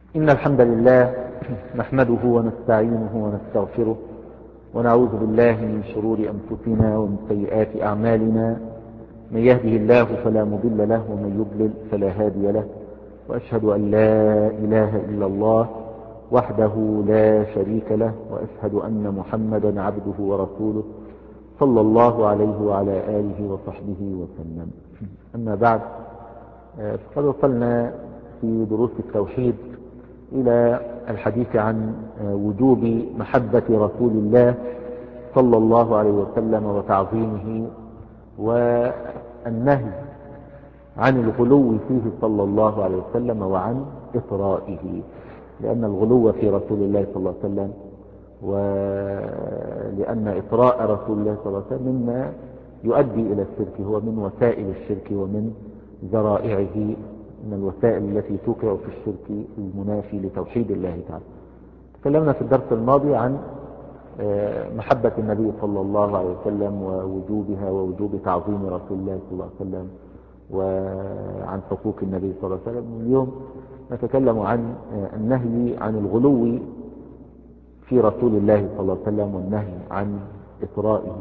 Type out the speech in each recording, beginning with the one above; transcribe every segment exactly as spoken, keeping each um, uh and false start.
إن الحمد لله نحمده ونستعينه ونستغفره ونعوذ بالله من شرور أنفسنا ومن سيئات أعمالنا. من يهده الله فلا مضل له ومن يضلل فلا هادي له، وأشهد أن لا إله إلا الله وحده لا شريك له، وأشهد أن محمدا عبده ورسوله صلى الله عليه وعلى آله وصحبه وسلم. أما بعد، فقد وصلنا في دروس التوحيد إلى الحديث عن وجوب محبة رسول الله صلى الله عليه وسلم وتعظيمه، والنهي عن الغلو فيه صلى الله عليه وسلم وعن إطرائه، لأن الغلو في رسول الله صلى الله عليه وسلم ولأن إطراء رسول الله صلى الله عليه وسلم مما يؤدي إلى الشرك، هو من وسائل الشرك ومن ذرائعه، من الوسائل التي توقع في الشرك المنافي لتوحيد الله تعالى. تكلمنا في الدرس الماضي عن محبة النبي صلى الله عليه وسلم ووجوبها ووجوب تعظيم رسول الله صلى الله عليه وسلم وعن حقوق النبي صلى الله عليه وسلم. اليوم نتكلم عن النهي عن الغلو في رسول الله صلى الله عليه وسلم والنهي عن إطرائه.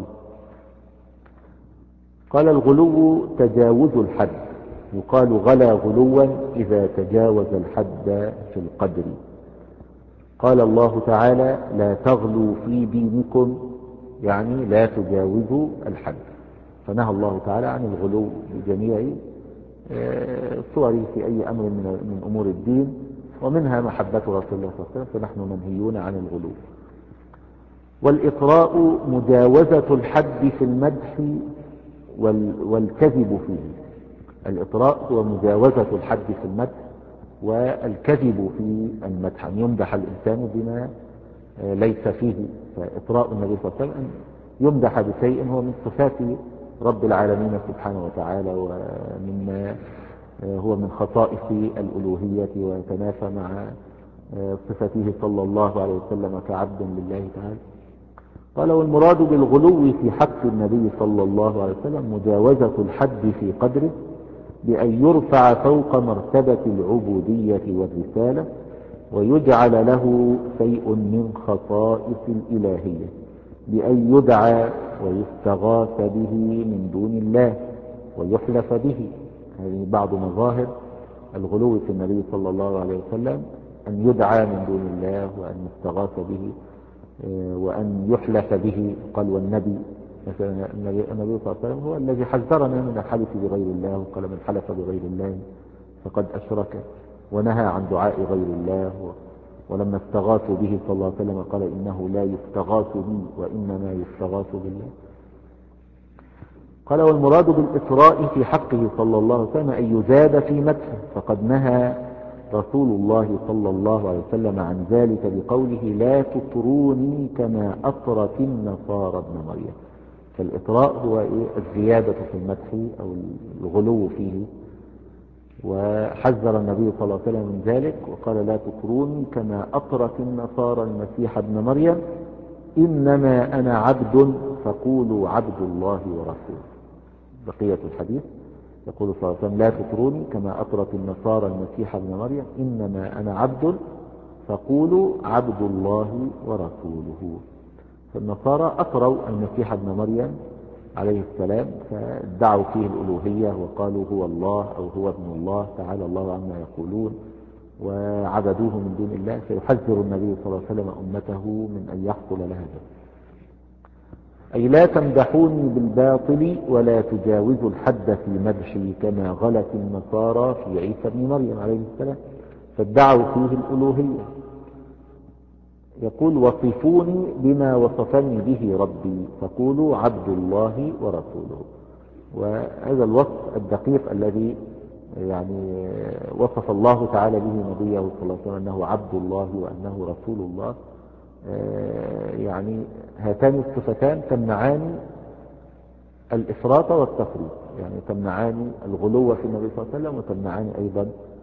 قال: الغلو تجاوز الحد، يقال غلا غلوا إذا تجاوز الحد في القدر. قال الله تعالى: لا تغلوا في دينكم، يعني لا تجاوزوا الحد. فنهى الله تعالى عن الغلو بجميع صوره في أي أمر من أمور الدين، ومنها محبة رسول الله صلى الله عليه وسلم، فنحن منهيون عن الغلو. والإطراء مجاوزة الحد في المدح والكذب فيه. الإطراء هو مجاوزة الحد في المدح والكذب في المدح، أن يمدح الإنسان بما ليس فيه. فإطراء النبي صلى الله عليه وسلم أن يمدح بشيء هو من صفات رب العالمين سبحانه وتعالى، ومما هو من خصائص الألوهية ويتنافى مع صفته صلى الله عليه وسلم كعبد لله تعالى. قال: والمراد بالغلو في حق النبي صلى الله عليه وسلم مجاوزة الحد في قدره، بأن يرفع فوق مرتبة العبودية والرسالة ويجعل له شيء من خصائص الإلهية، بأن يدعى ويستغاث به من دون الله ويحلف به. هذه بعض مظاهر الغلو في النبي صلى الله عليه وسلم، أن يدعى من دون الله وأن يستغاث به وأن يحلف به. قال: والنبي مثلا النبي صلى الله عليه وسلم هو الذي حذرنا من الحلف بغير الله، وقال: من حلف بغير الله فقد أشرك، ونهى عن دعاء غير الله. ولما استغاثوا به صلى الله عليه وسلم قال: إنه لا يستغاث بي وإنما يستغاث بالله. قال: والمراد بالإطراء في حقه صلى الله عليه وسلم أن يزاد في مدحه، فقد نهى رسول الله صلى الله عليه وسلم عن ذلك بقوله: لا تطروني كما أطرت النصارى ابن مريم. فالإطراء هو الزيادة في المدح أو الغلو فيه، وحذر النبي صلى الله عليه وسلم من ذلك وقال: لا تطروني كما أطرت النصارى المسيح ابن مريم، إنما أنا عبد فقولوا عبد الله ورسوله. بقية الحديث يقول صلى الله عليه وسلم: لا تطروني كما أطرت النصارى المسيح ابن مريم، إنما أنا عبد فقولوا عبد الله ورسوله. فالنصارى أطروا المسيح ابن مريم عليه السلام، فادعوا فيه الألوهية وقالوا هو الله أو هو ابن الله، تعالى الله عما يقولون، وعبدوه من دون الله. فيحذر النبي صلى الله عليه وسلم أمته من أن يحصل لها ذلك، أي لا تمدحوني بالباطل ولا تجاوزوا الحد في مدحي كما غلت النصارى في عيسى ابن مريم عليه السلام، فادعوا فيه الألوهية. يقول: وصفوني بما وصفني به ربي فقولوا عبد الله ورسوله. وهذا الوصف الدقيق الذي يعني وصف الله تعالى به نبيه صلى الله عليه وسلم أنه عبد الله وأنه رسول الله، يعني هاتان الصفتان تمنعان الإفراط والتفريط، يعني تمنعان الغلو في النبي صلى الله عليه وسلم وتمنعان أيضا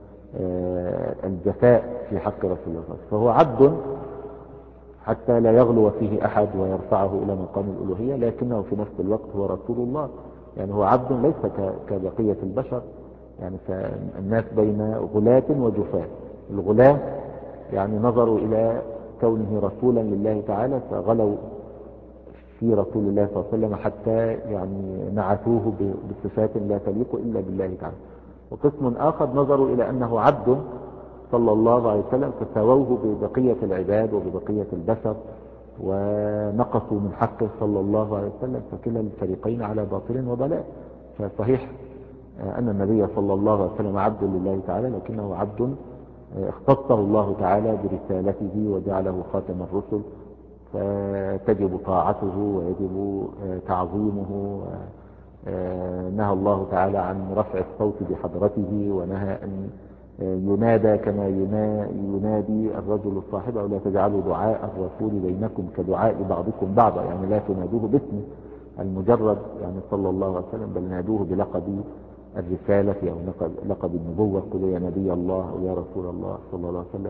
الجفاء في حق رسول الله صلى الله عليه وسلم. فهو عبد حتى لا يغلو فيه أحد ويرفعه إلى مقام الألوهية، لكنه في نفس الوقت هو رسول الله، يعني هو عبد ليس كبقية البشر. يعني فالناس بين غلاة وجفاة. الغلاة يعني نظروا إلى كونه رسولا لله تعالى فغلوا في رسول الله صلى الله عليه وسلم حتى يعني نعتوه بصفات لا تليق إلا بالله تعالى. وقسم آخر نظروا إلى أنه عبد صلى الله عليه وسلم فساووه ببقية العباد وببقية البشر ونقصوا من حقه صلى الله عليه وسلم، فكلا الفريقين على باطل وضلال. فصحيح أن النبي صلى الله عليه وسلم عبد لله تعالى، لكنه عبد اختصه الله تعالى برسالته وجعله خاتم الرسل، فتجب طاعته ويجب تعظيمه. نهى الله تعالى عن رفع الصوت بحضرته، ونهى أن ينادى كما ينادي الرجل الصاحب، أو لا تجعلوا دعاء الرسول بينكم كدعاء بعضكم بعضا، يعني لا تنادوه باسمه المجرد يعني صلى الله عليه وسلم، بل نادوه بلقب الرسالة أو لقب النبوة، قل يا نبي الله أو يا رسول الله صلى الله عليه وسلم.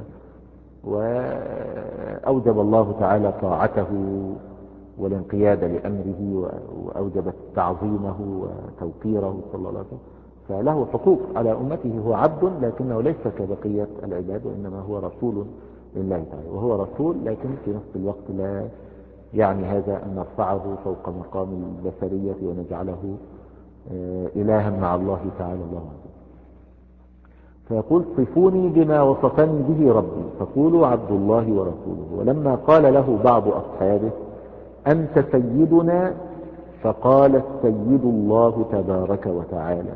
وأوجب الله تعالى طاعته والانقياد لأمره، وأوجب تعظيمه وتوقيره صلى الله عليه وسلم، فله حقوق على أمته. هو عبد لكنه ليس كبقية العباد، وإنما هو رسول لله تعالى، وهو رسول لكن في نفس الوقت لا يعني هذا أن نرفعه فوق مقام البشرية ونجعله إلها مع الله تعالى الله عز. فيقول صفوني بما وصفني به ربي فقولوا عبد الله ورسوله. ولما قال له بعض أصحابه أنت سيدنا فقال السيد الله تبارك وتعالى.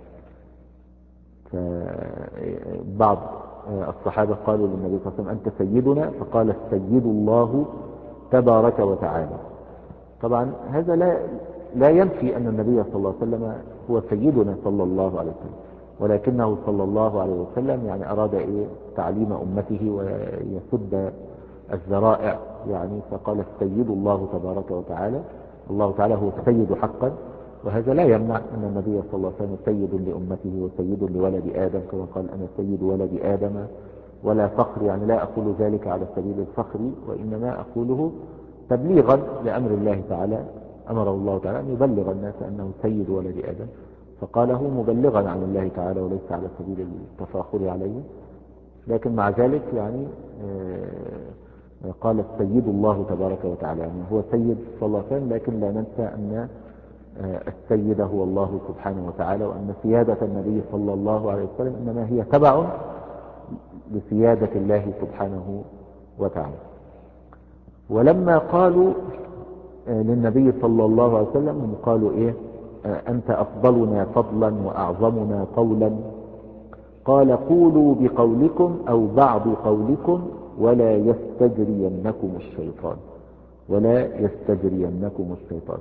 فبعض الصحابة قالوا للنبي صلى الله عليه وسلم أنت سيدنا، فقال السيد الله تبارك وتعالى. طبعا هذا لا لا ينفي أن النبي صلى الله عليه وسلم هو سيدنا صلى الله عليه وسلم، ولكنه صلى الله عليه وسلم يعني أراد إيه تعليم أمته ويسد الذرائع، يعني فقال السيد الله تبارك وتعالى. الله تعالى هو السيد حقا، وهذا لا يمنع أن النبي صلى الله عليه وسلم سيد لأمته وسيد لولد آدم، كما قال أنا سيد ولد آدم ولا فخر، يعني لا أقول ذلك على سبيل الفخر، وإنما أقوله تبليغا لأمر الله تعالى. أمره الله تعالى أن يبلغ الناس أنه سيد ولد آدم، فقاله مبلغا عن الله تعالى وليس على سبيل التفاخر عليه. لكن مع ذلك يعني قال السيد الله تبارك وتعالى، يعني هو سيد صلى الله عليه وسلم، لكن لا ننسى أن السيد هو الله سبحانه وتعالى، وأن سيادة النبي صلى الله عليه وسلم إنما هي تبع لسيادة الله سبحانه وتعالى. ولما قالوا للنبي صلى الله عليه وسلم هم قالوا إيه أنت أفضلنا فضلا وأعظمنا قولا، قال قولوا بقولكم أو بعض قولكم ولا يستجرينكم الشيطان، ولا يستجرينكم الشيطان.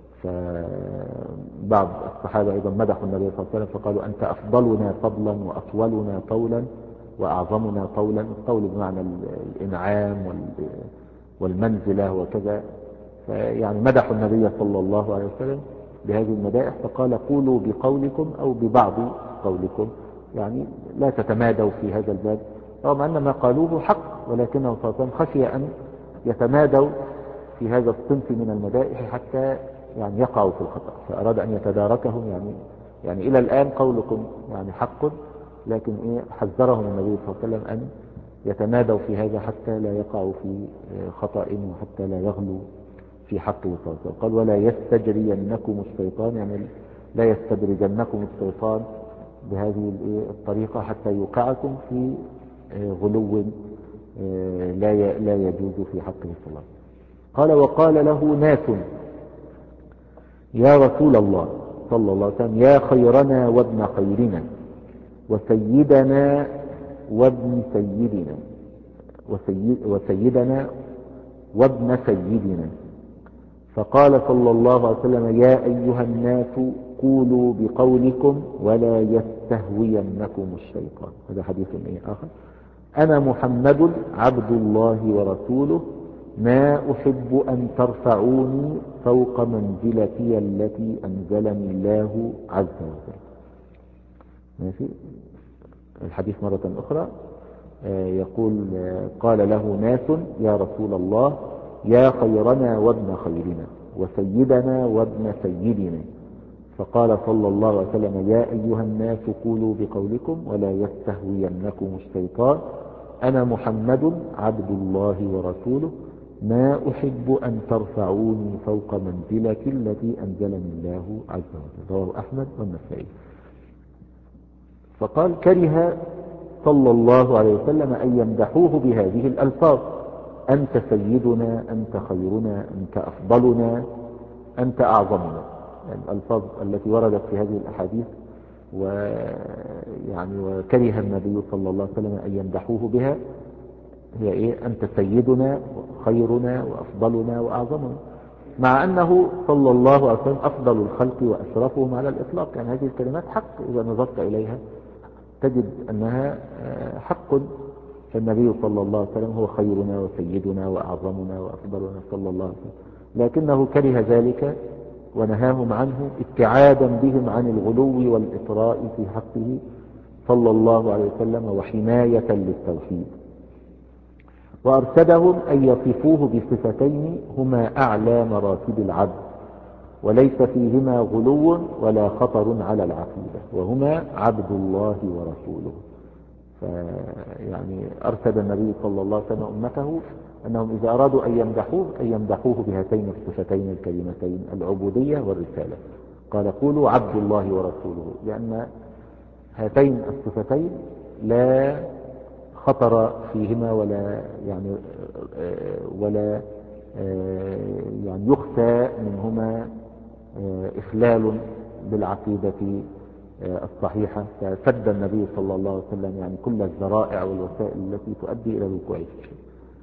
فبعض الصحابة أيضا مدحوا النبي صلى الله عليه وسلم فقالوا أنت أفضلنا فضلا وأطولنا قولا وأعظمنا قولا. القول بمعنى الإنعام والمنزلة وكذا، يعني مدحوا النبي صلى الله عليه وسلم بهذه المدائح، فقال قولوا بقولكم أو ببعض قولكم، يعني لا تتمادوا في هذا الباب، رغم أن ما قالوه حق، ولكنه صلى الله عليه وسلم خشي أن يتمادوا في هذا الصنف من المدائح حتى يعني يقعوا في الخطأ، فأراد أن يتداركهم، يعني يعني إلى الآن قولكم يعني حق، لكن إيه حذرهم النبي صلى الله عليه وسلم أن يتمادوا في هذا حتى لا يقعوا في خطأ وحتى لا يغلوا في حقه صلى الله عليه وسلم. قال ولا يستجرينكم الشيطان، يعني لا يستدرجنكم الشيطان بهذه الطريقة حتى يوقعكم في غلو لا لا يجوز في حقه صلى الله عليه وسلم. قال وقال له ناس يا رسول الله صلى الله عليه وسلم يا خيرنا وابن خيرنا وسيدنا وابن سيدنا وسيد وسيدنا وابن سيدنا. فقال صلى الله عليه وسلم يا أيها الناس قولوا بقولكم ولا يستهوينكم الشيطان. هذا حديث ايه آخر. أنا محمد عبد الله ورسوله ما أحب أن ترفعوني فوق منزلتي التي أنزلني الله عز وجل. ماشي. الحديث مرة أخرى يقول قال له ناس يا رسول الله يا خيرنا وابن خيرنا وسيدنا وابن سيدنا. فقال صلى الله عليه وسلم يا أيها الناس قولوا بقولكم ولا يستهوينكم الشيطان أنا محمد عبد الله ورسوله ما أحب أن ترفعوني فوق منزلتي التي أنزلني الله عز وجل. رواه أحمد والنسائي. فقال كره صلى الله عليه وسلم أن يمدحوه بهذه الألفاظ: أنت سيدنا، أنت خيرنا، أنت أفضلنا، أنت أعظمنا. يعني الألفاظ التي وردت في هذه الأحاديث ويعني وكره النبي صلى الله عليه وسلم أن يمدحوه بها هي إيه؟ أنت سيدنا وخيرنا وأفضلنا وأعظمنا، مع أنه صلى الله عليه وسلم أفضل الخلق وأشرفهم على الإطلاق. يعني هذه الكلمات حق إذا نظرت إليها تجد أنها حق. فالنبي صلى الله عليه وسلم هو خيرنا وسيدنا وأعظمنا وأفضلنا صلى الله عليه وسلم، لكنه كره ذلك ونهاهم عنه ابتعادا بهم عن الغلو والإطراء في حقه صلى الله عليه وسلم وحماية للتوحيد. وأرشدهم أن يصفوه بصفتين هما أعلى مراتب العبد وليس فيهما غلو ولا خطر على العقيدة، وهما عبد الله ورسوله. فيعني أرشد النبي صلى الله عليه وسلم أمته أنهم إذا أرادوا أن يمدحوه أن يمدحوه بهاتين الصفتين الكريمتين: العبودية والرسالة. قال قولوا عبد الله ورسوله، لأن هاتين الصفتين لا خطر فيهما ولا يعني ولا يعني يخفى منهما إخلال بالعقيدة الصحيحة. فسد النبي صلى الله عليه وسلم يعني كل الذرائع والوسائل التي تؤدي إلى الوقوع في الشرك.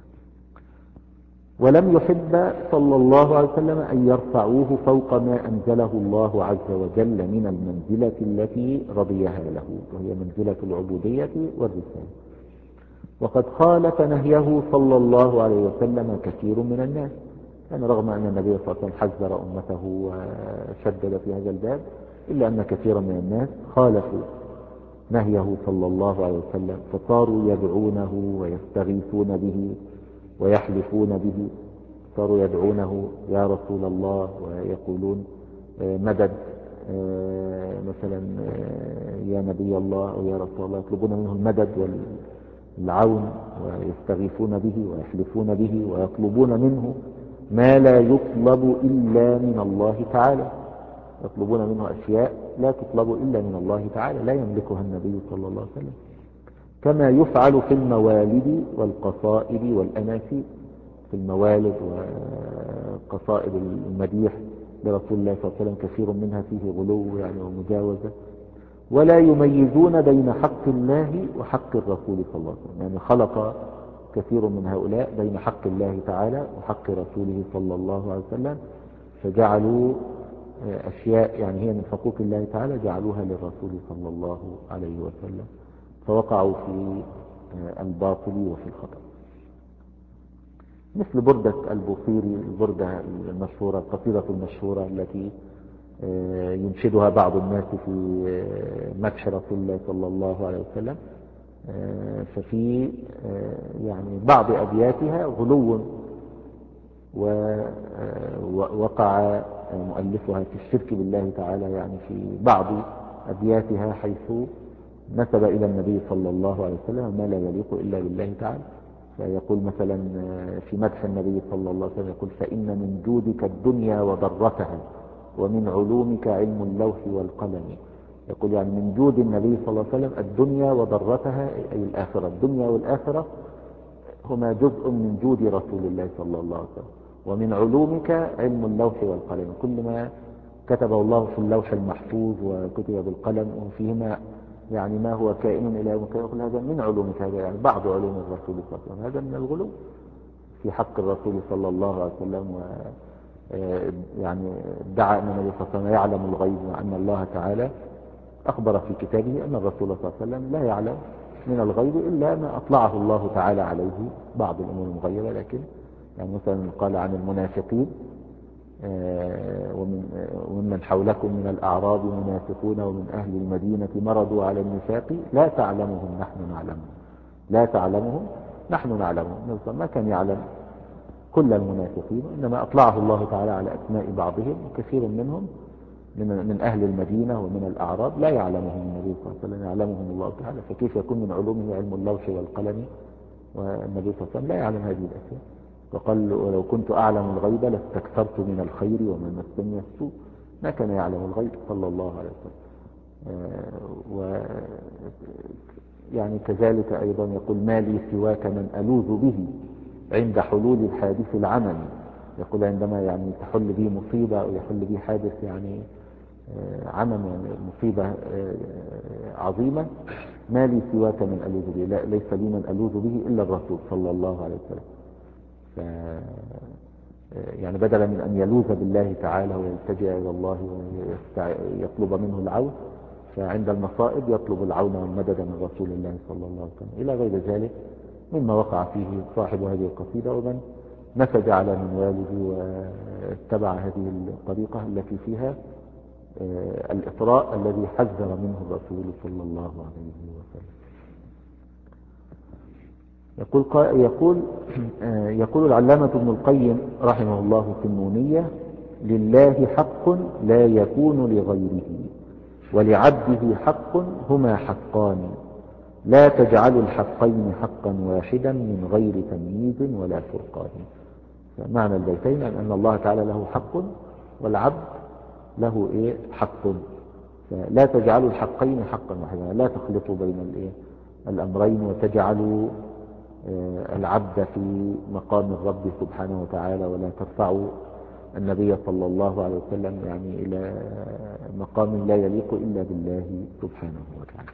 ولم يحب صلى الله عليه وسلم أن يرفعوه فوق ما أنزله الله عز وجل من المنزلة التي رضيها له، وهي منزلة العبودية والرسالة. وقد خالف نهيه صلى الله عليه وسلم كثير من الناس، يعني رغم أن النبي صلى الله عليه وسلم حذر أمته وشدد في هذا الباب، إلا أن كثيرا من الناس خالفوا نهيه صلى الله عليه وسلم، فصاروا يدعونه ويستغيثون به ويحلفون به. صاروا يدعونه يا رسول الله ويقولون مدد مثلا يا نبي الله أو يا رسول الله، يطلبون منه المدد والعون ويستغيثون به ويحلفون به ويطلبون منه ما لا يطلب إلا من الله تعالى. يطلبون منه أشياء لا تطلب إلا من الله تعالى، لا يملكها النبي صلى الله عليه وسلم، كما يفعل في الموالد والقصائد والأناشيد. في الموالد وقصائد المديح لرسول الله صلى الله عليه وسلم كثير منها فيه غلو يعني ومجاوزة، ولا يميزون بين حق الله وحق الرسول صلى الله عليه وسلم. يعني خلق كثير من هؤلاء بين حق الله تعالى وحق رسوله صلى الله عليه وسلم، فجعلوا أشياء يعني هي من حقوق الله تعالى جعلوها للرسول صلى الله عليه وسلم، فوقعوا في الباطل وفي الخطأ. مثل بردة البوصيري، البردة المشهورة القصيدة المشهورة التي ينشدها بعض الناس في مدح رسول الله صلى الله عليه وسلم، ففي يعني بعض أبياتها غلو، ووقع مؤلفها في الشرك بالله تعالى يعني في بعض أبياتها، حيث نسب إلى النبي صلى الله عليه وسلم ما لا يليق إلا بالله تعالى. فيقول مثلا في مدح النبي صلى الله عليه وسلم يقول: فإن من جودك الدنيا وضرتها ومن علومك علم اللوح والقلم. يقول يعني من جود النبي صلى الله عليه وسلم الدنيا وضرتها أي الآخرة. الدنيا والآخرة هما جزء من جود رسول الله صلى الله عليه وسلم. ومن علومك علم اللوح والقلم، كل ما كتبه الله في اللوح المحفوظ وكتب بالقلم وفيهما يعني ما هو كائن إلى يوم القيامة، يقول هذا من علومك، هذا يعني بعض علوم الرسول صلى الله عليه وسلم. هذا من الغلو في حق الرسول صلى الله عليه وسلم. و يعني ادعى أن النبي صلى الله عليه وسلم يعلم الغيب، وأن الله تعالى أخبر في كتابه أن الرسول صلى الله عليه وسلم لا يعلم من الغيب إلا ما أطلعه الله تعالى عليه بعض الأمور المغيبة. لكن يعني مثلا قال عن المنافقين: ومن ومن حولكم من الأعراب منافقون ومن أهل المدينة مرضوا على النفاق لا تعلمهم نحن نعلمهم. لا تعلمهم نحن نعلمهم. ما كان يعلم كل المنافقين، إنما أطلعه الله تعالى على أسماء بعضهم، وكثير منهم من من أهل المدينة ومن الأعراب لا يعلمهم النبي صلى الله عليه وسلم، يعلمهم الله تعالى. فكيف يكون من علومه علم اللوح والقلم والنبي صلى الله عليه وسلم لا يعلم هذه الأشياء، وقال ولو كنت أعلم الغيب لاستكثرت من الخير وما مسني السوء. ما كان يعلم الغيب صلى الله عليه وسلم. و يعني كذلك أيضا يقول ما لي سواك من ألوذ به عند حلول الحادث العملي. يقول عندما يعني تحل به مصيبة أو يحل به حادث يعني عمم، يعني مصيبة عظيمة، ما لي سواك من ألوذ به، لا ليس لي من ألوذ به إلا الرسول صلى الله عليه وسلم. ف يعني بدلا من أن يلوذ بالله تعالى ويلتجئ إلى الله ويطلب منه العون، فعند المصائب يطلب العون والمدد من رسول الله صلى الله عليه وسلم إلى غير ذلك مما وقع فيه صاحب هذه القصيدة، ومن نسج على منواله واتبع هذه الطريقة التي فيها الإطراء الذي حذر منه الرسول صلى الله عليه وسلم. يقول يقول يقول العلامة ابن القيم رحمه الله في النونية: لله حق لا يكون لغيره، ولعبده حق هما حقان، لا تجعل الحقين حقا واحدا من غير تمييز ولا فرقان. معنى البيتين أن الله تعالى له حق والعبد له إيه حق، لا تجعلوا الحقين حقا واحدا، لا تخلطوا بين الإيه الأمرين وتجعلوا العبد في مقام الرب سبحانه وتعالى، ولا ترفعوا النبي صلى الله عليه وسلم يعني إلى مقام لا يليق إلا بالله سبحانه وتعالى.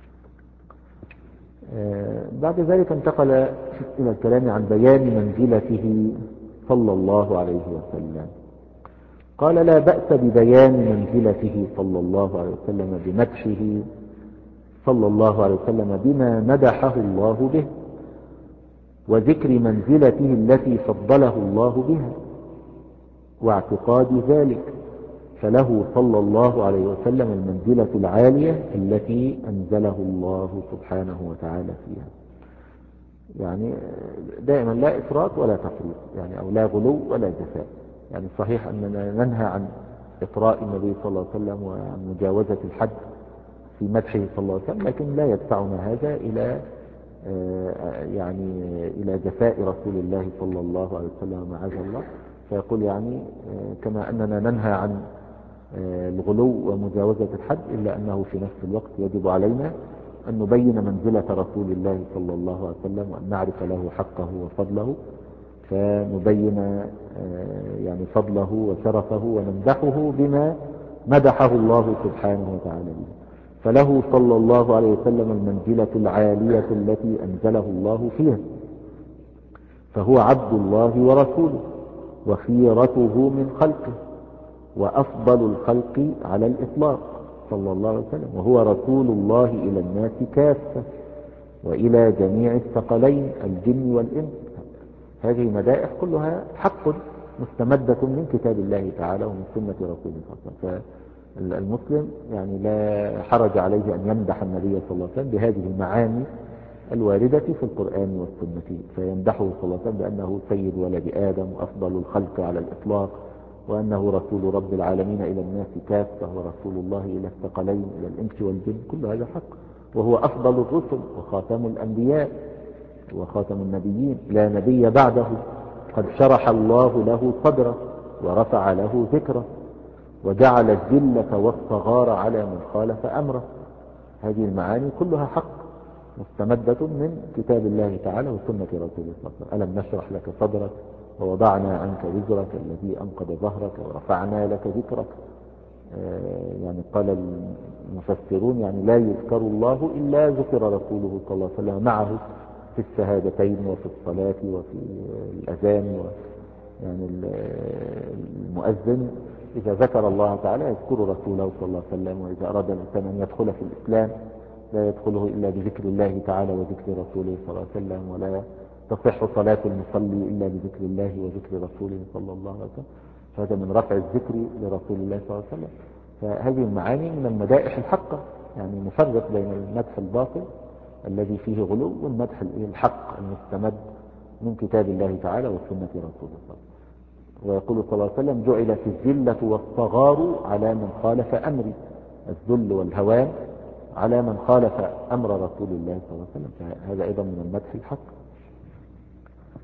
بعد ذلك انتقل إلى الكلام عن بيان منزلته صلى الله عليه وسلم. قال: لا بأس ببيان منزلته صلى الله عليه وسلم بمدحه صلى الله عليه وسلم بما مدحه الله به، وذكر منزلته التي فضله الله بها واعتقاد ذلك، فله صلى الله عليه وسلم المنزلة العالية التي أنزله الله سبحانه وتعالى فيها. يعني دائما لا إفراط ولا تفريط، يعني أو لا غلو ولا جفاء. يعني صحيح أننا ننهى عن إطراء النبي صلى الله عليه وسلم وعن مجاوزة الحد في مدحه صلى الله عليه وسلم، لكن لا يدفعنا هذا إلى يعني إلى جفاء رسول الله صلى الله عليه وسلم معاذ الله. فيقول يعني كما أننا ننهى عن الغلو ومجاوزة الحد، إلا أنه في نفس الوقت يجب علينا أن نبين منزلة رسول الله صلى الله عليه وسلم، وأن نعرف له حقه وفضله، فنبين يعني فضله وشرفه ونمدحه بما مدحه الله سبحانه وتعالى به. فله صلى الله عليه وسلم المنزلة العالية التي أنزله الله فيها، فهو عبد الله ورسوله وخيرته من خلقه وأفضل الخلق على الإطلاق صلى الله عليه وسلم، وهو رسول الله إلى الناس كافة وإلى جميع الثقلين الجن والإنس. هذه مدائح كلها حق مستمدة من كتاب الله تعالى ومن سنة رسوله صلى الله عليه وسلم. فالمسلم يعني لا حرج عليه أن يمدح النبي صلى الله عليه وسلم بهذه المعاني الواردة في القرآن والسنة، فيمدحه صلى الله عليه وسلم بأنه سيد ولد آدم وأفضل الخلق على الإطلاق، وأنه رسول رب العالمين إلى الناس كافة، ورسول الله إلى الثقلين إلى الإنس والجن. كل هذا حق، وهو أفضل الرسل وخاتم الأنبياء وخاتم النبيين، لا نبي بعده، قد شرح الله له صدره ورفع له ذكره وجعل الذلة والصغار على من خالف أمره. هذه المعاني كلها حق مستمدة من كتاب الله تعالى وسنة رسوله صلى الله عليه وسلم. ألم نشرح لك صدرك ووضعنا عنك وزرك الذي أنقض ظهرك ورفعنا لك ذكرك. آه يعني قال المفسرون يعني لا يذكر الله إلا ذكر رسوله صلى الله عليه وسلم معه في الشهادتين وفي الصلاة وفي الأذان. يعني المؤذن إذا ذكر الله تعالى يذكر رسوله صلى الله عليه وسلم، وإذا أراد الإنسان أن يدخل في الإسلام لا يدخله إلا بذكر الله تعالى وذكر رسوله صلى الله عليه وسلم، ولا تصح صلاة المصلي إلا بذكر الله وذكر رسوله صلى الله عليه وسلم. فهذا من رفع الذكر لرسول الله صلى الله عليه وسلم. فهذه المعاني من المدائح الحقة، يعني نفرق بين المدح الباطل الذي فيه غلو والمدح الحق المستمد من كتاب الله تعالى وسنة رسوله صلى الله عليه وسلم. ويقول صلى الله عليه وسلم: جعلت الذلة والصغار على من خالف أمري. الذل والهوان على من خالف أمر رسول الله صلى الله عليه وسلم، فهذا أيضا من المدح الحق.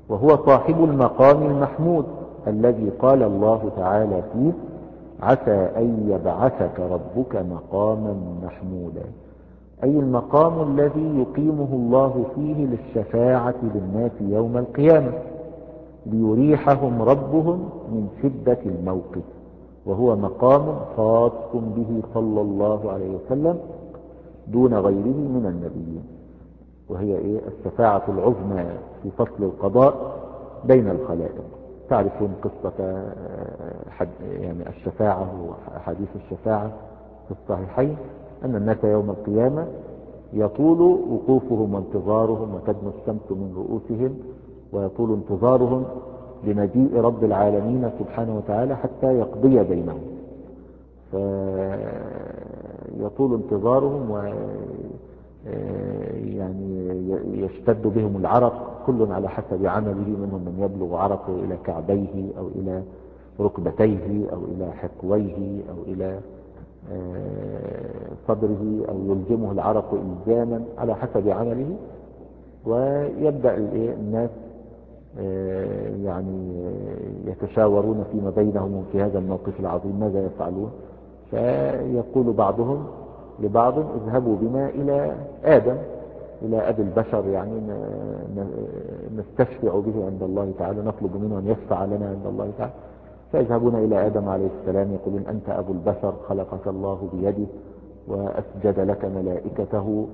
وهو صاحب المقام المحمود الذي قال الله تعالى فيه عسى أن يبعثك ربك مقاما محمودا، أي المقام الذي يقيمه الله فيه للشفاعة للناس يوم القيامة ليريحهم ربهم من شدة الموقف، وهو مقام خاص به صلى الله عليه وسلم دون غيره من النبيين. وهي إيه؟ الشفاعة العظمى في فصل القضاء بين الخلائق. تعرفون قصة حد يعني الشفاعة وحديث الشفاعة في الصحيحين أن الناس يوم القيامة يطول وقوفهم وانتظارهم وتدنو الشمس من رؤوسهم، ويطول انتظارهم لمجيء رب العالمين سبحانه وتعالى حتى يقضي بينهم، فيطول انتظارهم و يعني يشتد بهم العرق، كل على حسب عمله، منهم من يبلغ عرقه إلى كعبيه أو إلى ركبتيه أو إلى حقويه أو إلى صدره أو يلجمه العرق إلجاما على حسب عمله. ويبدأ الناس يعني يتشاورون فيما بينهم في هذا الموقف العظيم ماذا يفعلون، فيقول بعضهم لبعض اذهبوا بنا إلى آدم، إلى أبي البشر، يعني نستشفع به عند الله تعالى، نطلب منه أن يشفع لنا عند الله تعالى. فيذهبون إلى آدم عليه السلام يقولون أنت أبو البشر، خلقك الله بيده وأسجد لك ملائكته،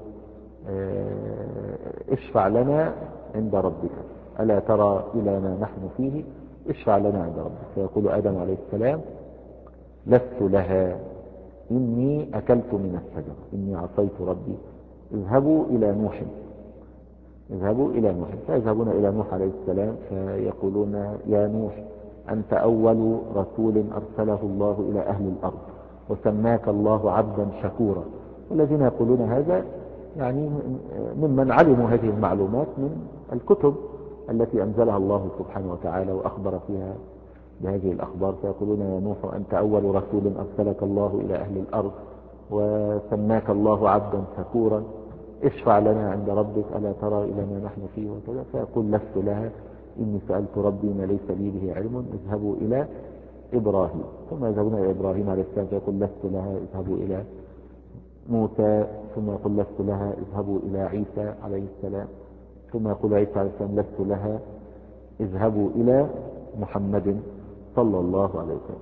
اشفع لنا عند ربك، ألا ترى إلى ما نحن فيه، اشفع لنا عند ربك. فيقول آدم عليه السلام لست لها، إني أكلت من الشجرة، إني عصيت ربي، اذهبوا إلى نوح، اذهبوا إلى نوح. فيذهبون إلى نوح عليه السلام فيقولون يا نوح أنت أول رسول أرسله الله إلى أهل الأرض، وسماك الله عبدا شكورا. والذين يقولون هذا يعني ممن علموا هذه المعلومات من الكتب التي أنزلها الله سبحانه وتعالى وأخبر فيها بهذه الأخبار. فيقولون يا نوح أنت أول رسول أرسلك الله إلى أهل الأرض، وسماك الله عبدا شكورا، اشفع لنا عند ربك، ألا ترى إلى ما نحن فيه وكذا. فيقول لست لها، إني سألت ربي ما ليس لي به علم، اذهبوا إلى إبراهيم. ثم يذهبون إلى إبراهيم عليه السلام فيقول لست لها، اذهبوا إلى موسى. ثم يقول لست لها، اذهبوا إلى عيسى عليه السلام. ثم يقول عيسى عليه السلام لست لها، اذهبوا إلى محمد صلى الله عليه وسلم.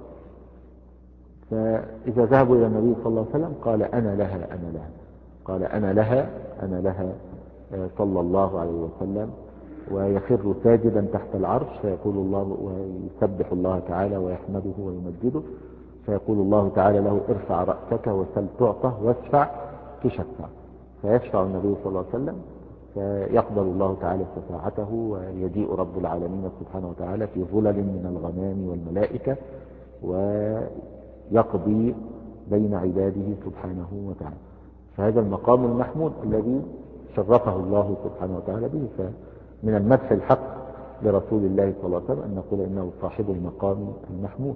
فإذا ذهبوا إلى النبي صلى الله عليه وسلم قال أنا لها أنا لها قال أنا لها أنا لها صلى الله عليه وسلم، ويخر ساجدا تحت العرش، فيقول الله ويسبح الله تعالى ويحمده ويمجده، فيقول الله تعالى له ارفع رأسك وسل تعطى واشفع تشفع. فيشفع النبي صلى الله عليه وسلم فيقبل الله تعالى شفاعته، ويجيء رب العالمين سبحانه وتعالى في ظلل من الغمام والملائكة ويقضي بين عباده سبحانه وتعالى. فهذا المقام المحمود الذي شرفه الله سبحانه وتعالى به. فمن المدح الحق لرسول الله صلى الله عليه وسلم أن نقول إنه صاحب المقام المحمود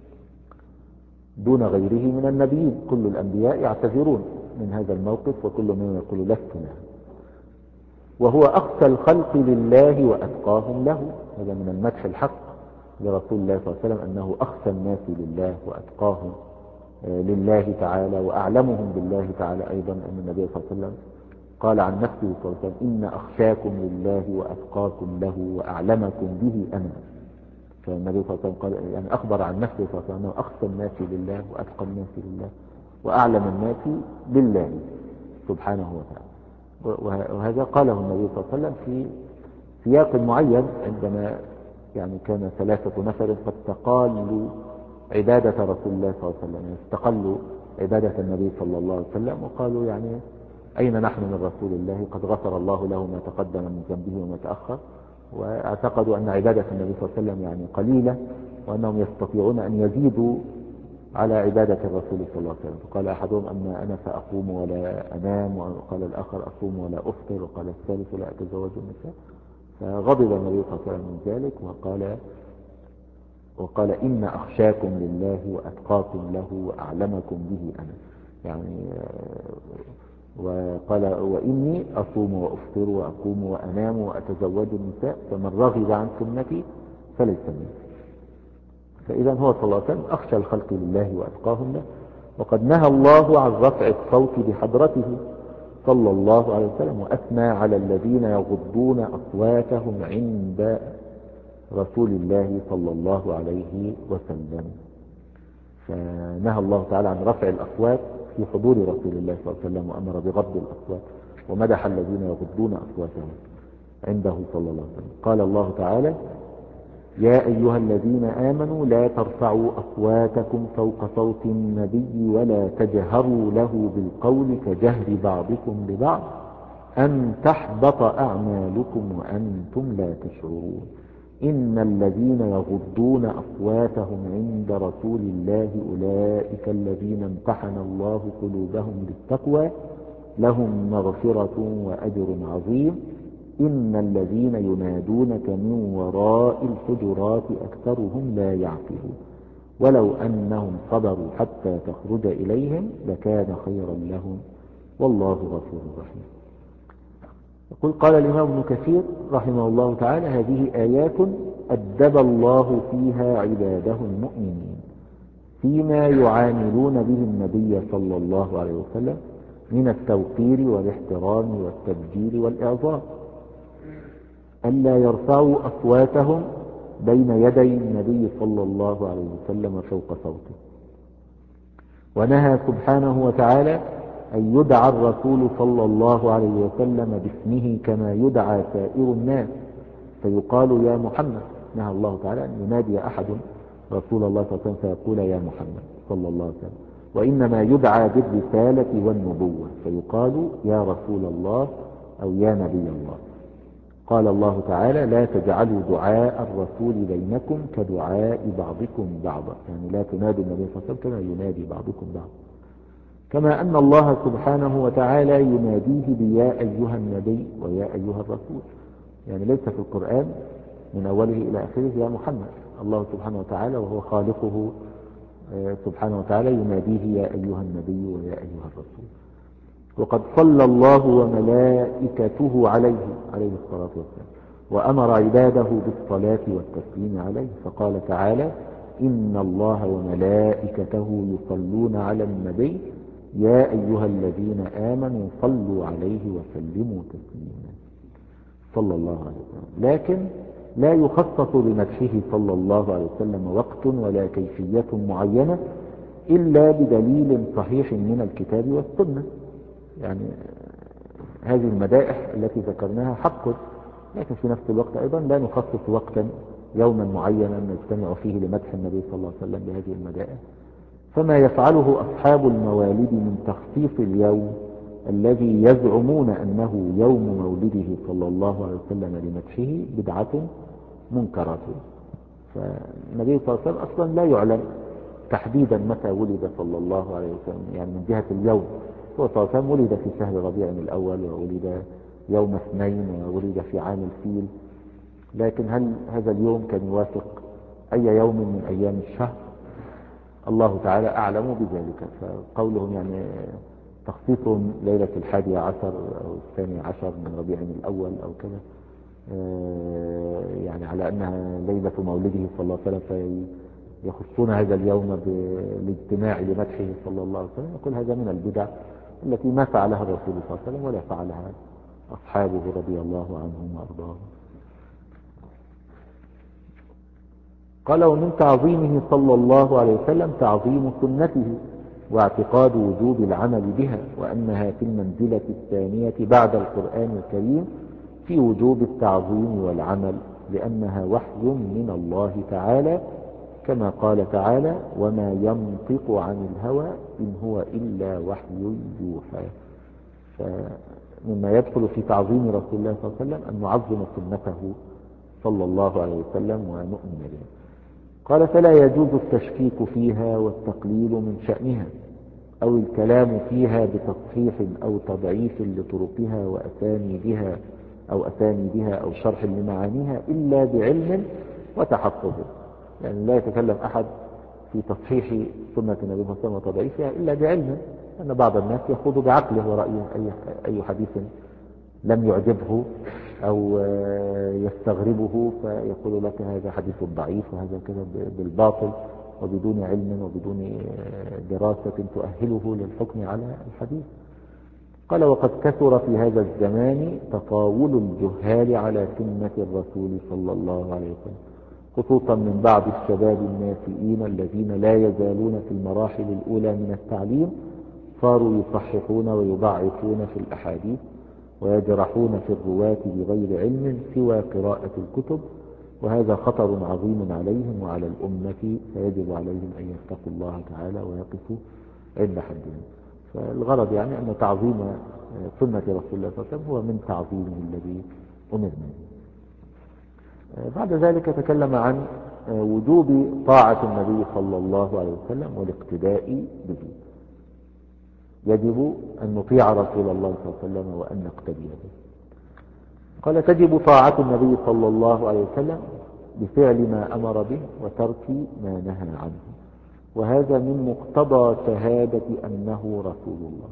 دون غيره من النبيين. كل الأنبياء يعتذرون من هذا الموقف، وكل منهم يقول لست له. وهو أخشى الخلق لله وأتقاهم له. هذا من المدح الحق لرسول الله صلى الله عليه وسلم أنه أخشى الناس لله وأتقاهم لله تعالى وأعلمهم بالله تعالى. أيضا أن النبي صلى الله عليه وسلم قال عن نفسه صلى الله عليه وسلم إن أخشاكم لله وأتقاكم له وأعلمكم به أنا. فالنبي صلى الله عليه وسلم قال يعني أخبر عن نفسه صلى الله عليه وسلم أنه أخشى الناس لله وأتقى الناس لله وأعلم الناس بالله سبحانه وتعالى. وهذا قاله النبي صلى الله عليه وسلم في سياق معين، عندما يعني كان ثلاثة نفر قد استقالوا عبادة رسول الله صلى الله عليه وسلم، استقلوا عبادة النبي صلى الله عليه وسلم وقالوا يعني أين نحن من رسول الله، قد غفر الله له ما تقدم من ذنبه وما تأخر. واعتقدوا أن عبادة النبي صلى الله عليه وسلم يعني قليلة، وأنهم يستطيعون أن يزيدوا على عبادة الرسول صلى الله عليه وسلم. فقال أحدهم أما أنا فأقوم ولا أنام، وقال الآخر أصوم ولا أفطر، وقال الثالث لا أتزوج النساء. فغضب النبي صلى الله عليه وسلم من ذلك وقال وقال إن أخشاكم لله وأتقاكم له وأعلمكم به أنا. يعني وقال وإني أصوم وأفطر وأقوم وأنام وأتزوج النساء فمن رغب عن سنتي فليس مني. فإذا هو صلى الله عليه وسلم أخشى الخلق لله وأتقاهم له، وقد نهى الله عن رفع الصوت بحضرته صلى الله عليه وسلم، وأثنى على الذين يغضون أصواتهم عند رسول الله صلى الله عليه وسلم. فنهى الله تعالى عن رفع الأصوات في حضور رسول الله صلى الله عليه وسلم، وأمر بغض الأصوات، ومدح الذين يغضون أصواتهم عنده صلى الله عليه وسلم. قال الله تعالى: يا أيها الذين آمنوا لا ترفعوا أصواتكم فوق صوت النبي ولا تجهروا له بالقول كجهر بعضكم لبعض أن تحبط أعمالكم وأنتم لا تشعرون. إن الذين يغضون أصواتهم عند رسول الله أولئك الذين امتحن الله قلوبهم للتقوى لهم مغفرة وأجر عظيم. إن الذين ينادونك من وراء الحجرات أكثرهم لا يعقلون ولو أنهم صبروا حتى تخرج إليهم لكان خيرا لهم والله غفور رحيم. يقول قال الإمام ابن كثير رحمه الله تعالى: هذه آيات أدب الله فيها عباده المؤمنين فيما يعاملون به النبي صلى الله عليه وسلم من التوقير والاحترام والتبجيل والإعظام، ألا يرفعوا أصواتهم بين يدي النبي صلى الله عليه وسلم فوق صوته. ونهى سبحانه وتعالى أن يدعى الرسول صلى الله عليه وسلم باسمه كما يدعى سائر الناس فيقال يا محمد. نهى الله تعالى أن ينادي أحد رسول الله صلى الله عليه وسلم فيقول يا محمد صلى الله عليه وسلم، وإنما يدعى بالرسالة والنبوة فيقال يا رسول الله أو يا نبي الله. قال الله تعالى: لا تجعلوا دعاء الرسول بينكم كدعاء بعضكم بعضا، يعني لا تنادوا النبي صلى الله عليه وسلم كما ينادي بعضكم بعضا. كما أن الله سبحانه وتعالى يناديه بيا أيها النبي ويا أيها الرسول، يعني ليس في القرآن من أوله إلى آخره يا محمد. الله سبحانه وتعالى وهو خالقه سبحانه وتعالى يناديه يا أيها النبي ويا أيها الرسول. وقد صلى الله وملائكته عليه عليه الصلاة والسلام وأمر عباده بالصلاة والتسليم عليه، فقال تعالى: إن الله وملائكته يصلون على النبي يا أيها الذين آمنوا صلوا عليه وسلموا تسليما صلى الله عليه وسلم. لكن لا يخصص بمدحه صلى الله عليه وسلم وقت ولا كيفية معينة إلا بدليل صحيح من الكتاب والسنة. يعني هذه المدائح التي ذكرناها حق، لكن في نفس الوقت أيضا لا نخصص وقتا يوما معينا نجتمع فيه لمدح النبي صلى الله عليه وسلم بهذه المدائح. فما يفعله أصحاب الموالد من تخصيص اليوم الذي يزعمون أنه يوم مولده صلى الله عليه وسلم لمدحه بدعة منكرة. فالنبي صلى الله عليه وسلم أصلا لا يعلم تحديدا متى ولد صلى الله عليه وسلم، يعني من جهة اليوم. هو صلى الله عليه وسلم ولد في شهر ربيع الأول وولد يوم اثنين وولد في عام الفيل، لكن هل هذا اليوم كان يوافق أي يوم من أيام الشهر؟ الله تعالى أعلم بذلك. فقولهم يعني تخصيصهم ليلة الحادي عشر أو الثاني عشر من ربيع الأول أو كذا يعني على أنها ليلة مولده صلى الله عليه وسلم فيخصون هذا اليوم بالاجتماع لمدحه صلى الله عليه وسلم، يقول هذا من البدع التي ما فعلها الرسول صلى الله عليه وسلم ولا فعلها أصحابه رضي الله عنهم وأرضاهم. قال: ومن تعظيمه صلى الله عليه وسلم تعظيم سنته واعتقاد وجوب العمل بها، وأنها في المنزلة الثانية بعد القرآن الكريم في وجوب التعظيم والعمل، لأنها وحي من الله تعالى كما قال تعالى: وما ينطق عن الهوى إن هو إلا وحي يوحى. فمما يدخل في تعظيم رسول الله صلى الله عليه وسلم أن نعظم سنته صلى الله عليه وسلم ونؤمن بها. قال: فلا يجوز التشكيك فيها والتقليل من شأنها أو الكلام فيها بتصحيح أو تضعيف لطرقها وأسانيدها أو أسانيدها أو شرح لمعانيها إلا بعلم وتحفظ. يعني لا يتكلم أحد في تصحيح سنة النبي صلى الله عليه وسلم وتضعيفها إلا بعلم، أن بعض الناس يخوض بعقله ورأيه أي أي حديث لم يعجبه أو يستغربه فيقول لك هذا حديث ضعيف وهذا كذا بالباطل وبدون علم وبدون دراسة تؤهله للحكم على الحديث. قال وقد كثر في هذا الزمان تطاول الجهال على سنة الرسول صلى الله عليه وسلم، خصوصا من بعض الشباب الناشئين الذين لا يزالون في المراحل الأولى من التعليم، صاروا يصححون ويضعفون في الأحاديث ويجرحون في الرواة بغير علم سوى قراءة الكتب، وهذا خطر عظيم عليهم وعلى الأمة، فيجب عليهم أن يتقوا الله تعالى ويقفوا عند حدهم. فالغرض يعني أن تعظيم سنة رسول الله صلى الله عليه وسلم هو من تعظيمه الذي أمرنا. بعد ذلك تكلم عن وجوب طاعة النبي صلى الله عليه وسلم والاقتداء به. يجب أن نطيع رسول الله صلى الله عليه وسلم وأن نقتدي به. قال تجب طاعة النبي صلى الله عليه وسلم بفعل ما أمر به وترك ما نهى عنه، وهذا من مقتضى شهادة أنه رسول الله.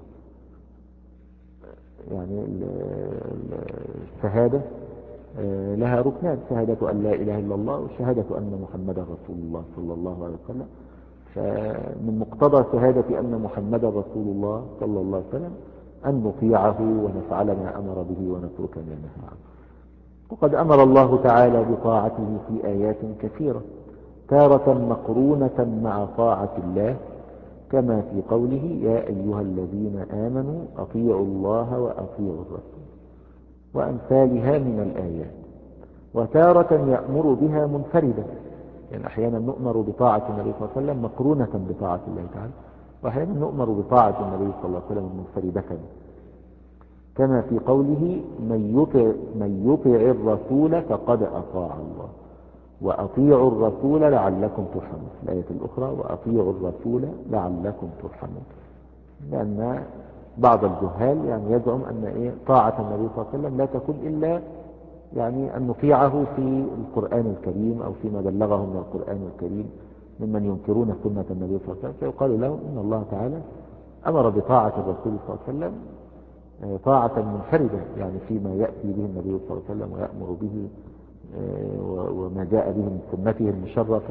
يعني الشهادة لها ركنان، شهادة أن لا إله إلا الله وشهادة أن محمدا رسول الله صلى الله عليه وسلم. فمن مقتضى شهادة أن محمدا رسول الله صلى الله عليه وسلم أن نطيعه ونفعل ما أمر به ونترك ما نهى عنه. وقد أمر الله تعالى بطاعته في آيات كثيرة، تارة مقرونة مع طاعة الله، كما في قوله يا أيها الذين آمنوا أطيعوا الله وأطيعوا الرسول وأمثالها من الآيات. وتارة يأمر بها منفردة، يعني أحيانا نؤمر بطاعة النبي صلى الله عليه وسلم مقرونة بطاعة الله تعالى، وأحيانا نؤمر بطاعة النبي صلى الله عليه وسلم منفردة، كما في قوله من يطع, من يطع الرسول فقد أطاع الله وأطيعوا الرسول لعلكم ترحمون. الآية الأخرى وأطيعوا الرسول لعلكم ترحمون. لأن بعض الجهال يعني يزعم أن إيه طاعة النبي صلى الله عليه وسلم لا تكون إلا يعني أن نطيعه في القرآن الكريم أو فيما بلغه من القرآن الكريم ممن ينكرون سنة النبي صلى الله عليه وسلم، فيقال لهم إن الله تعالى أمر بطاعة الرسول صلى الله عليه وسلم طاعة منفردة، يعني فيما يأتي به النبي صلى الله عليه وسلم ويأمر به وما جاء به من سنته المشرفة،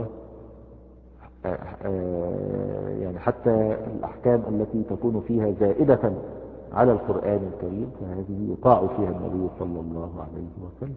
يعني حتى الأحكام التي تكون فيها زائدة على القرآن الكريم فهذه يطاع فيها النبي صلى الله عليه وسلم،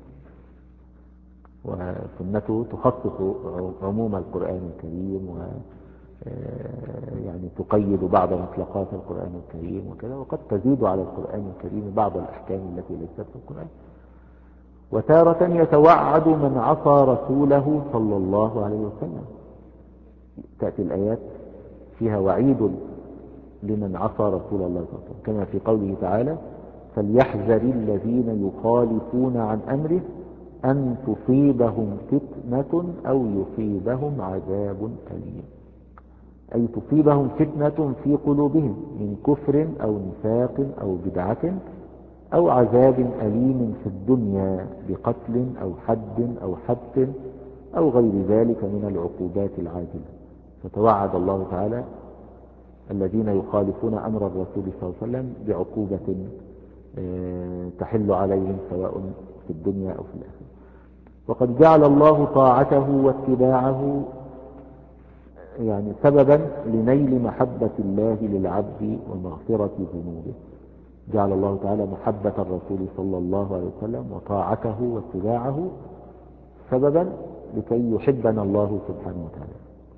وسنته تخصص عموم القرآن الكريم و يعني تقيد بعض مطلقات القرآن الكريم وكذا، وقد تزيد على القرآن الكريم بعض الأحكام التي ليست في القرآن. وتارة يتوعد من عصى رسوله صلى الله عليه وسلم، تأتي الآيات فيها وعيد لمن عصى رسول الله صلى الله عليه وسلم، كما في قوله تعالى فليحذر الذين يخالفون عن أمره أن تصيبهم فتنة أو يصيبهم عذاب أليم، أي تصيبهم فتنة في قلوبهم من كفر أو نفاق أو بدعة أو عذاب أليم في الدنيا بقتل أو حد أو حبس أو غير ذلك من العقوبات العاجلة. فتوعد الله تعالى الذين يخالفون أمر الرسول صلى الله عليه وسلم بعقوبة تحل عليهم سواء في الدنيا أو في الآخرة. وقد جعل الله طاعته واتباعه يعني سببا لنيل محبة الله للعبد ومغفرة ذنوبه. جعل الله تعالى محبة الرسول صلى الله عليه وسلم وطاعته واتباعه سببا لكي يحبنا الله سبحانه وتعالى.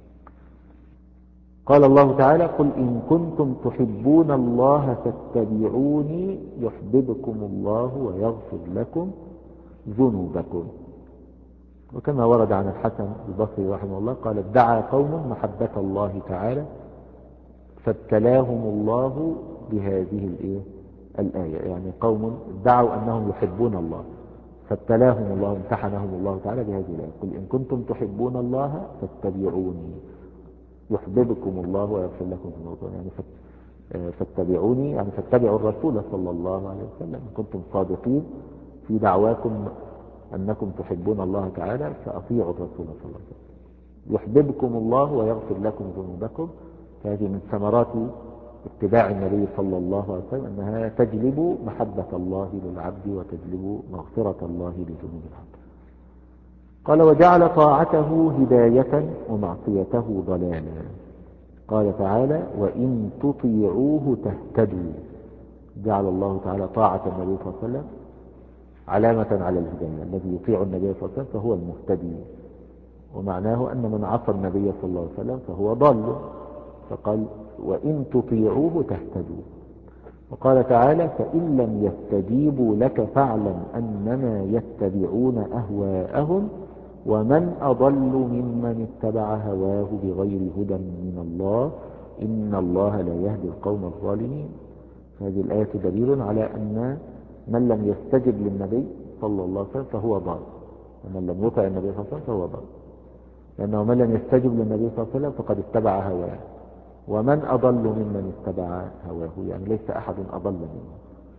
قال الله تعالى قل إن كنتم تحبون الله فاتبعوني يحببكم الله ويغفر لكم ذنوبكم. وكما ورد عن الحسن البصري رحمه الله قال ادعى قوم محبة الله تعالى فابتلاهم الله بهذه الإيه الآية، يعني قوم ادعوا أنهم يحبون الله فابتلاهم الله امتحنهم الله تعالى بهذه الآية قل إن كنتم تحبون الله فاتبعوني يحببكم الله ويغفر لكم ذنوبكم، يعني فاتبعوني يعني فاتبعوا الرسول صلى الله عليه وسلم. إن كنتم صادقين في دعواكم أنكم تحبون الله تعالى فأطيعوا الرسول صلى الله عليه وسلم. يحببكم الله ويغفر لكم ذنوبكم، فهذه من ثمرات اتباع النبي صلى الله عليه وسلم أنها تجلب محبة الله للعبد وتجلب مغفرة الله لذنوب العبد. قال وجعل طاعته هداية ومعصيته ضلالا. قال تعالى وإن تطيعوه تهتدوا. جعل الله تعالى طاعة النبي صلى الله عليه وسلم علامة على الهداية، الذي يطيع النبي صلى الله عليه وسلم فهو المهتدي، ومعناه أن من عصى النبي صلى الله عليه وسلم فهو ضال، فقال وإن تطيعوه تهتدوا. وقال تعالى فإن لم يستجيبوا لك فاعلم أنما يتبعون أهواءهم ومن أضل ممن اتبع هواه بغير هدى من الله إن الله لا يهدي القوم الظالمين. هذه الآية دليل على أن من لم يستجب للنبي صلى الله عليه وسلم فهو ضال، ومن لم يطع النبي صلى الله عليه وسلم فهو ضال، لأنه من لم يستجب للنبي صلى الله عليه وسلم فقد اتبع هواه، ومن أضل ممن اتبع هواه، يعني ليس أحد أضل منه.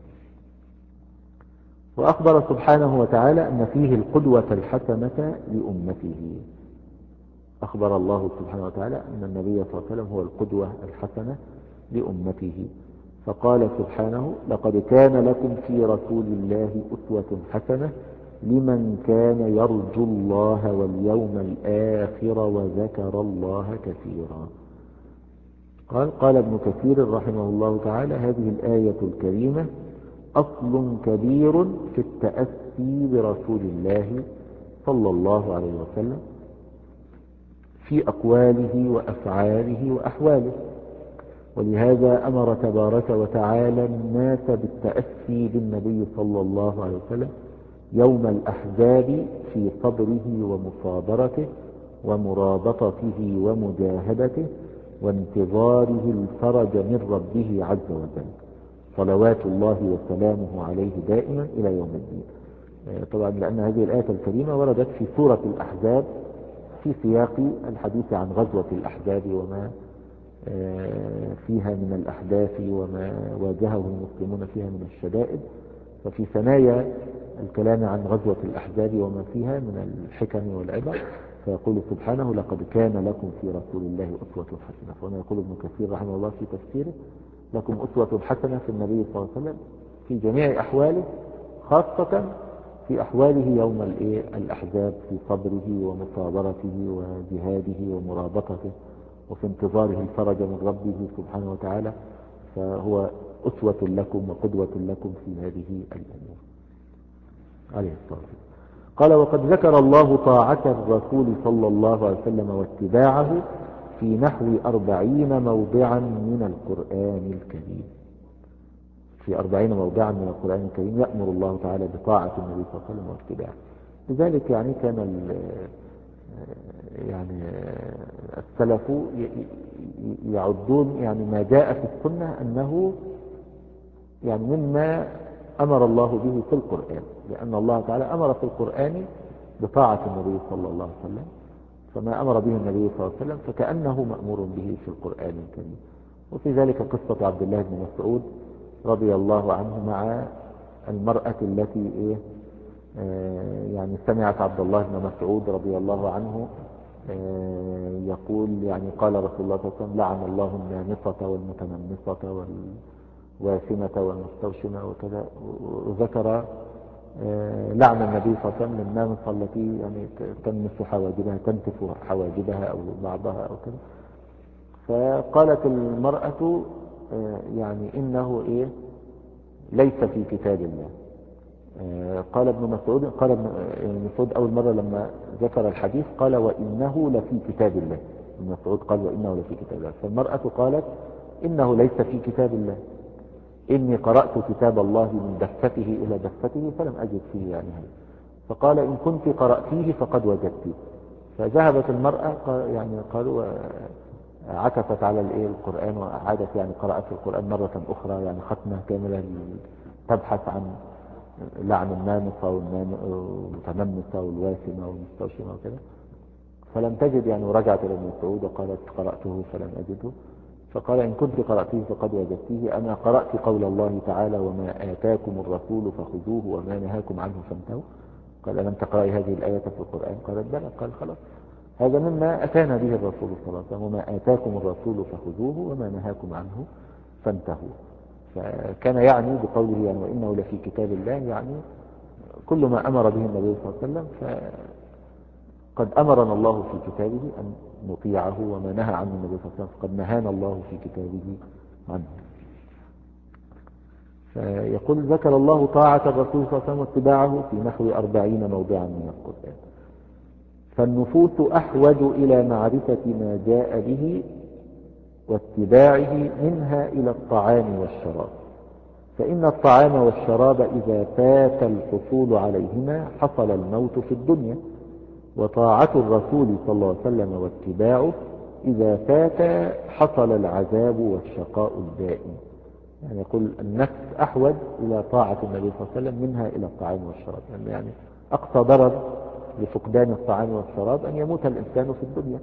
وأخبر سبحانه وتعالى أن فيه القدوة الحسنة لأمته. أخبر الله سبحانه وتعالى أن النبي صلى الله عليه وسلم هو القدوة الحسنة لأمته، فقال سبحانه لقد كان لكم في رسول الله أسوة حسنة لمن كان يرجو الله واليوم الآخر وذكر الله كثيرا. قال قال ابن كثير رحمه الله تعالى هذه الآية الكريمة أصل كبير في التأسي برسول الله صلى الله عليه وسلم في أقواله وأفعاله وأحواله، ولهذا أمر تبارك وتعالى الناس بالتأسي بالنبي صلى الله عليه وسلم يوم الأحزاب في صبره ومصابرته ومرابطته ومجاهدته وانتظاره الفرج من ربه عز وجل صلوات الله وسلامه عليه دائما إلى يوم الدين. طبعا لأن هذه الآية الكريمة وردت في سورة الأحزاب في سياق الحديث عن غزوة الأحزاب وما فيها من الأحداث وما واجهه المسلمون فيها من الشدائد، ففي ثنايا الكلام عن غزوة الأحزاب وما فيها من الحكم والعبر فيقول سبحانه لقد كان لكم في رسول الله أسوة حسنة. فهنا يقول ابن كثير رحمه الله في تفسيره لكم أسوة حسنة في النبي صلى الله عليه وسلم في جميع أحواله، خاصة في أحواله يوم الأحزاب في صبره ومصابرته وجهاده ومرابطته وفي انتظاره الفرج من ربه سبحانه وتعالى، فهو أسوة لكم وقدوة لكم في هذه الأمور عليه الصلاة والسلام. قال وقد ذكر الله طاعة الرسول صلى الله عليه وسلم واتباعه في نحو أربعين موضعا من القرآن الكريم. في أربعين موضعا من القرآن الكريم يأمر الله تعالى بطاعة النبي صلى الله عليه وسلم واتباعه. لذلك يعني كان يعني السلف يعدون يعني ما جاء في السنة أنه يعني مما أمر الله به في القرآن، لأن الله تعالى أمر في القرآن بطاعة النبي صلى الله عليه وسلم، فما أمر به النبي صلى الله عليه وسلم فكأنه مأمور به في القرآن الكريم. وفي ذلك قصة عبد الله بن مسعود رضي الله عنه مع المرأة التي إيه آه يعني سمعت عبد الله بن مسعود رضي الله عنه آه يقول يعني قال رسول الله صلى الله عليه وسلم لعن الله النامصة والمتنمصة والواسمة والمستوشمة وكذا، وذكر آه لعن النبي صلى الله عليه وسلم للنامصة التي يعني تنمس حواجبها تنتف حواجبها أو بعضها أو كذا. فقالت المرأة آه يعني إنه إيه ليس في كتاب الله. آه قال ابن مسعود قال ابن مسعود أول مرة لما ذكر الحديث قال وإنه لفي كتاب الله. ابن مسعود قال وإنه لفي كتاب الله، فالمرأة قالت إنه ليس في كتاب الله، إني قرأت كتاب الله من دفته إلى دفته فلم أجد فيه يعني هذا. فقال إن كنت قرأتيه فقد وجدتيه. فذهبت المرأة يعني قالوا عكفت على الايه القرآن وأعادت يعني قرأت القرآن مرة أخرى يعني ختمة كاملة تبحث عن لعن النامصة والمتنمصة والواسمة والمستوشمة وكذا، فلم تجد يعني ورجعت إلى ابن مسعود وقالت قرأته فلم أجده. فقال إن كنت قرأتيه فقد وجدتيه، أنا قرأت قول الله تعالى وما آتاكم الرسول فخذوه وما نهاكم عنه فانتهوا. قال ألم تقرأي هذه الآية في القرآن؟ قالت بلى. قال خلاص هذا مما أتانا به الرسول صلى الله عليه وسلم وما آتاكم الرسول فخذوه وما نهاكم عنه فانتهوا. فكان يعني بقوله يعني وإنه لفي كتاب الله، يعني كل ما أمر به النبي صلى الله عليه وسلم فقد أمرنا الله في كتابه أن نطيعه، وما نهى عنه النبي صلى الله عليه وسلم فقد نهانا الله في كتابه عنه. فيقول ذكر الله طاعة الرسول صلى الله عليه وسلم واتباعه في نحو أربعين موضعا من القرآن. فالنفوس أحوج إلى معرفة ما جاء به واتباعه منها إلى الطعام والشراب، فإن الطعام والشراب إذا فات الحصول عليهما حصل الموت في الدنيا، وطاعة الرسول صلى الله عليه وسلم واتباعه إذا فات حصل العذاب والشقاء الدائم. يعني يقول النفس أحوج إلى طاعة النبي صلى الله عليه وسلم منها إلى الطعام والشراب، يعني, يعني أقصى ضرر لفقدان الطعام والشراب أن يموت الإنسان في الدنيا،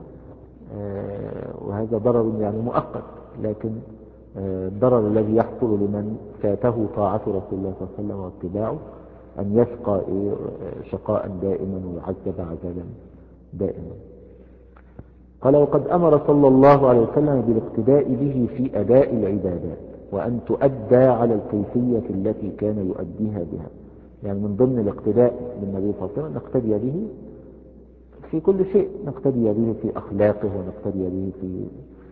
وهذا ضرر يعني مؤقت، لكن الضرر الذي يحصل لمن فاته طاعة رسول الله صلى الله عليه وسلم واتباعه أن يشقى شقاء دائما ويعذب عذابا دائما. قال وقد أمر صلى الله عليه وسلم بالاقتداء به في أداء العبادات، وأن تؤدى على الكيفية التي كان يؤديها بها. يعني من ضمن الاقتداء بالنبي صلى الله عليه وسلم نقتدي به في كل شيء، نقتدي به في أخلاقه، ونقتدي به في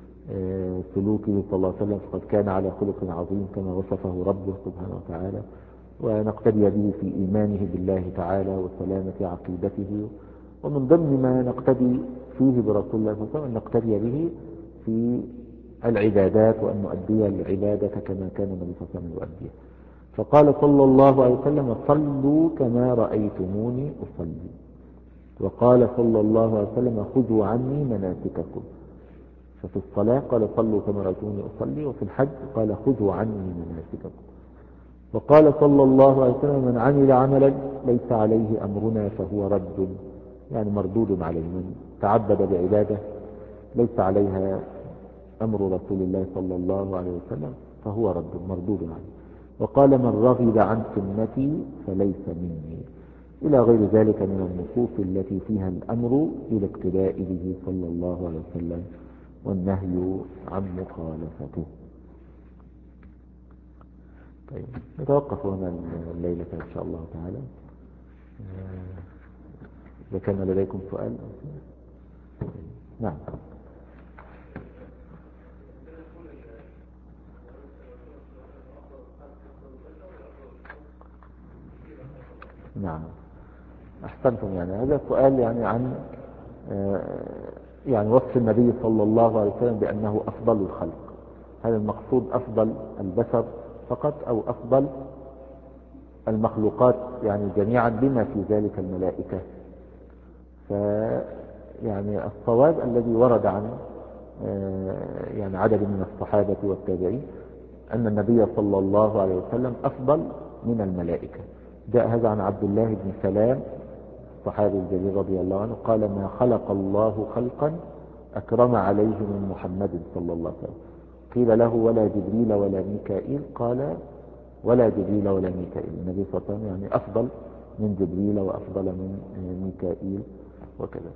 سلوكه صلى الله عليه وسلم، فقد كان على خلق عظيم كما وصفه ربه سبحانه وتعالى. ونقتدي به في إيمانه بالله تعالى وسلامة عقيدته. ومن ضمن ما نقتدي فيه برسول الله صلى الله عليه وسلم نقتدي به في العبادات، وأن نؤدي العبادة كما كان النبي صلى الله عليه وسلم يؤديها. فقال صلى الله عليه وسلم صلوا كما رأيتموني أصلي. وقال صلى الله عليه وسلم خذوا عني مناسككم. ففي الصلاة قال صلوا كما رأيتموني أصلي، وفي الحج قال خذوا عني مناسككم. وقال صلى الله عليه وسلم من عمل عملا ليس عليه أمرنا فهو رد، يعني مردود عليه. من تعبد بعبادة ليس عليها أمر رسول الله صلى الله عليه وسلم فهو رد مردود عليه. وقال من رغب عن سنتي فليس مني، إلى غير ذلك من النصوص التي فيها الأمر بالاقتداء به صلى الله عليه وسلم والنهي عن مخالفته. طيب نتوقف هنا الليلة إن شاء الله تعالى. إذا كان لديكم سؤال. نعم. نعم أحسنتم. يعني هذا سؤال يعني عن يعني وصف النبي صلى الله عليه وسلم بأنه أفضل الخلق. هل المقصود أفضل البشر فقط أو أفضل المخلوقات يعني جميعا بما في ذلك الملائكة؟ فيعني الصواب الذي ورد عن يعني عدد من الصحابة والتابعين أن النبي صلى الله عليه وسلم أفضل من الملائكة. جاء هذا عن عبد الله بن سلام الصحابي الجليل رضي الله عنه قال ما خلق الله خلقا أكرم عليه من محمد صلى الله عليه وسلم. قيل له ولا جبريل ولا ميكائيل؟ قال ولا جبريل ولا ميكائيل. النبي صلى الله عليه وسلم يعني أفضل من جبريل وأفضل من ميكائيل وكذا.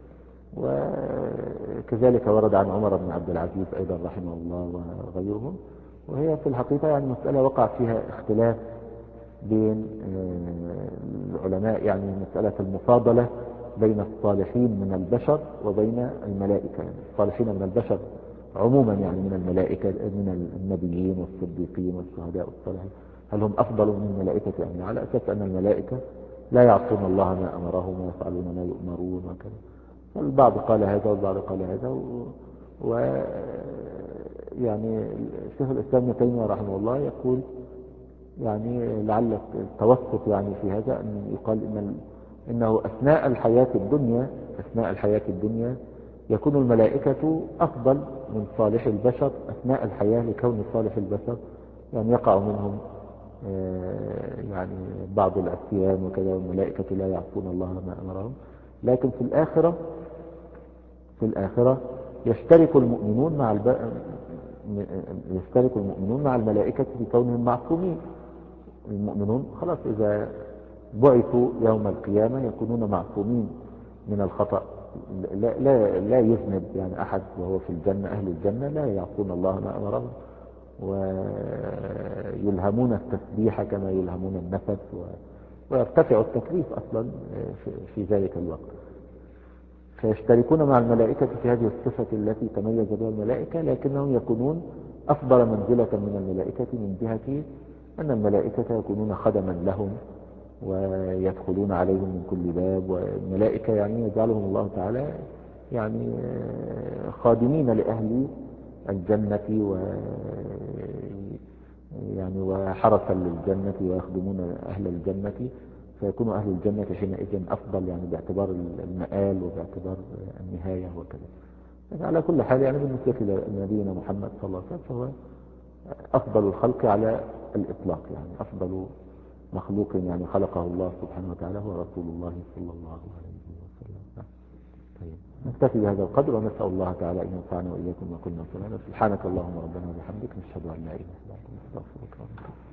وكذلك ورد عن عمر بن عبد العزيز أيضا رحمه الله وغيرهم. وهي في الحقيقة يعني مسألة وقع فيها اختلاف بين العلماء، يعني مسألة المفاضلة بين الصالحين من البشر وبين الملائكة. يعني الصالحين من البشر عموما يعني من الملائكة من النبيين والصديقين والشهداء والصالحين هل هم أفضل من الملائكة؟ يعني على أساس أن الملائكة لا يعصون الله ما أمرهم ويفعلون ما يؤمرون وكذا. البعض قال هذا والبعض قال هذا. و... و يعني الشيخ الإسلام ابن تيمية رحمه الله يقول يعني لعل التوسط يعني في هذا أن يقال إن إنه أثناء الحياة الدنيا أثناء الحياة الدنيا يكون الملائكة أفضل من صالح البشر أثناء الحياة، لكون صالح البشر يعني يقع منهم يعني بعض العصيان وكذا، والملائكة لا يعصون الله ما أمرهم. لكن في الآخرة في الآخرة يشترك المؤمنون مع الب... يشترك المؤمنون مع الملائكة في كونهم معصومين. المؤمنون خلاص إذا بعثوا يوم القيامة يكونون معصومين من الخطأ، لا, لا, لا يذنب يعني أحد وهو في الجنة. أهل الجنة لا يعصون الله ما أمرهم ويلهمون التسبيح كما يلهمون النفس، ويرتفع التكليف أصلا في ذلك الوقت. فيشتركون مع الملائكة في هذه الصفة التي تميز بها الملائكة، لكنهم يكونون أفضل منزلة من الملائكة من جهة أن الملائكة يكونون خدما لهم ويدخلون عليهم من كل باب، والملائكة يعني يجعلهم الله تعالى يعني خادمين لأهل الجنة و يعني وحرسا للجنة ويخدمون أهل الجنة، فيكون أهل الجنة حينئذ أفضل يعني باعتبار المآل وباعتبار النهاية وكذا. على كل حال يعني بالنسبة لنبينا محمد صلى الله عليه وسلم فهو أفضل الخلق على الإطلاق، يعني أفضل مخلوق يعني خلقه الله سبحانه وتعالى هو رسول الله صلى الله عليه وسلم. طيب نكتفي بهذا القدر، ونسأل الله تعالى أن ينفعنا وإياكم وكنا سمعنا. سبحانك اللهم ربنا وبحمدك، نشهد أن لا إله إلا أنت نستغفرك ونتوب إليك.